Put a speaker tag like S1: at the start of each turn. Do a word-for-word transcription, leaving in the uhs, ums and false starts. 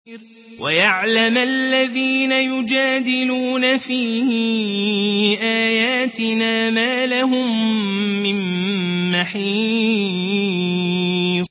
S1: ويعلم الذين يجادلون في آياتنا ما لهم من محيص